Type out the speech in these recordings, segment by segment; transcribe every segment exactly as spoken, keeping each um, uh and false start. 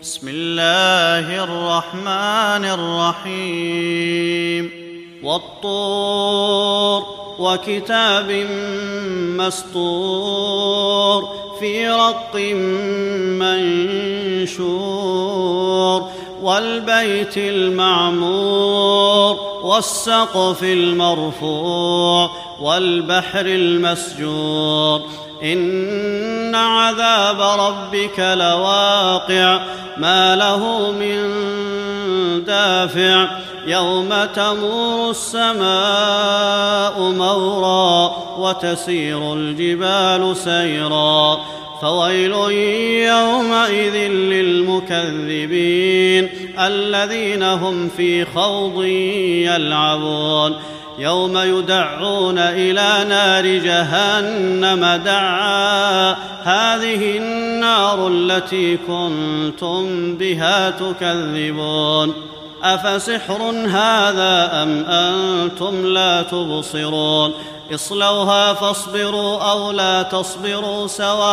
بسم الله الرحمن الرحيم والطور وكتاب مسطور في رق منشور والبيت المعمور والسقف المرفوع والبحر المسجور إن عذاب ربك لواقع ما له من دافع يوم تمور السماء مورا وتسير الجبال سيرا فويل يومئذ للمكذبين الذين هم في خوض يلعبون يوم يدعون إلى نار جهنم دعا هذه النار التي كنتم بها تكذبون أفسحر هذا أم أنتم لا تبصرون اصلوها فاصبروا أو لا تصبروا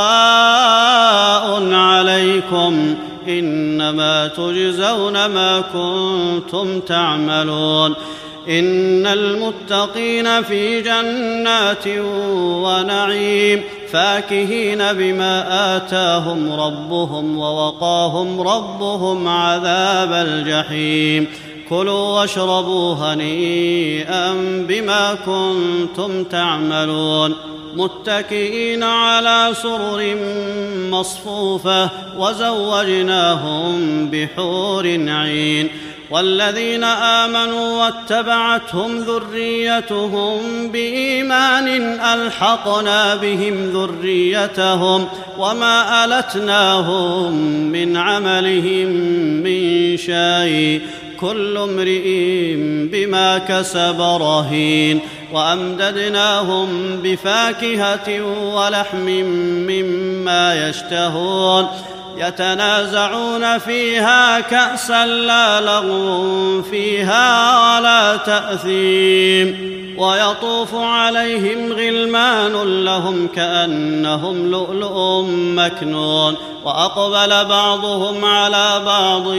سواء عليكم إنما تجزون ما كنتم تعملون إن المتقين في جنات ونعيم فاكهين بما آتاهم ربهم ووقاهم ربهم عذاب الجحيم كلوا واشربوا هنيئا بما كنتم تعملون متكئين على سرر مصفوفة وزوجناهم بحور عين والذين آمنوا واتبعتهم ذريتهم بإيمان ألحقنا بهم ذريتهم وما ألتناهم من عملهم من شيء كل امرئ بما كسب رهين وأمددناهم بفاكهة ولحم مما يشتهون يتنازعون فيها كأسا لا لغو فيها ولا تأثيم ويطوف عليهم غلمان لهم كأنهم لؤلؤ مكنون وأقبل بعضهم على بعض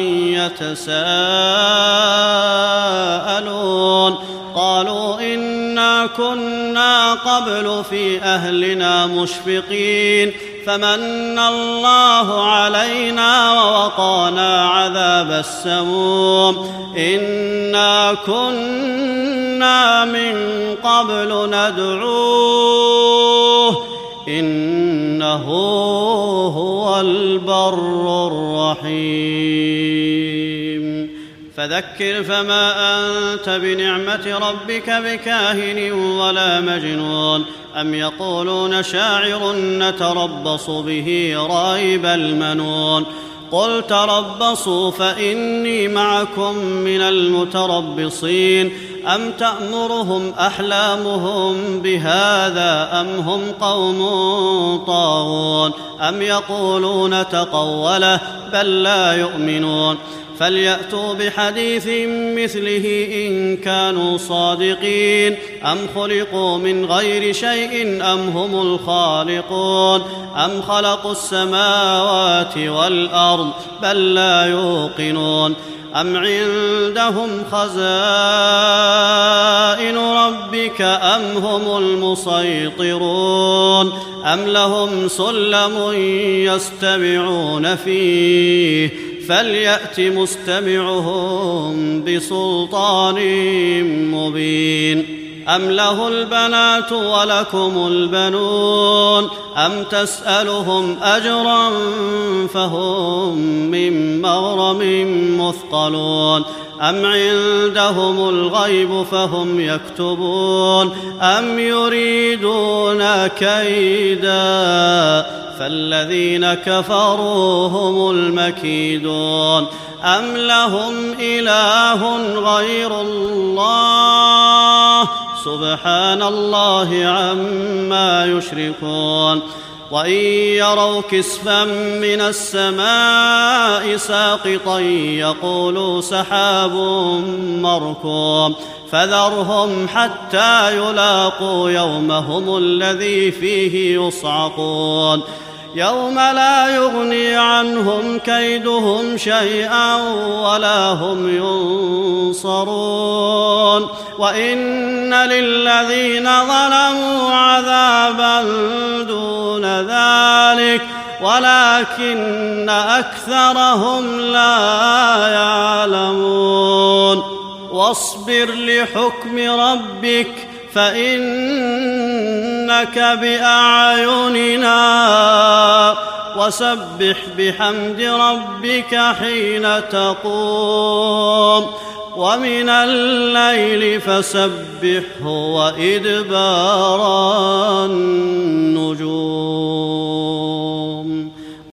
يتساءلون قالوا إنا كنا قبل في أهلنا مشفقين فمن الله علينا ووقانا عذاب السموم إنا كنا من قبل ندعوه إنه هو البر الرحيم فذكر فما أنت بنعمة ربك بكاهن ولا مجنون أم يقولون شاعر نتربص به ريب المنون قل تربصوا فإني معكم من المتربصين أم تأمرهم أحلامهم بهذا أم هم قوم طاغون أم يقولون تقوله بل لا يؤمنون فليأتوا بحديث مثله إن كانوا صادقين أم خلقوا من غير شيء أم هم الخالقون أم خلقوا السماوات والأرض بل لا يوقنون أم عندهم خزائن ربك أم هم المسيطرون أم لهم سلم يستمعون فيه فليأت مستمعهم بسلطان مبين أم له البنات ولكم البنون أم تسألهم أجرا فهم من مغرم مثقلون أم عندهم الغيب فهم يكتبون أم يريدون كيدا فالذين كفروا هم المكيدون أم لهم إله غير الله سبحان الله عما يشركون وإن يروا كسفا من السماء ساقطا يقولوا سحاب مركوم فذرهم حتى يلاقوا يومهم الذي فيه يصعقون يوم لا يغني عنهم كيدهم شيئا ولا هم ينصرون وإن للذين ظلموا عذابا دون ذلك ولكن أكثرهم لا يعلمون واصبر لحكم ربك فإنك بأعيننا وسبح بحمد ربك حين تقوم ومن الليل فسبحه وإدبار النجوم.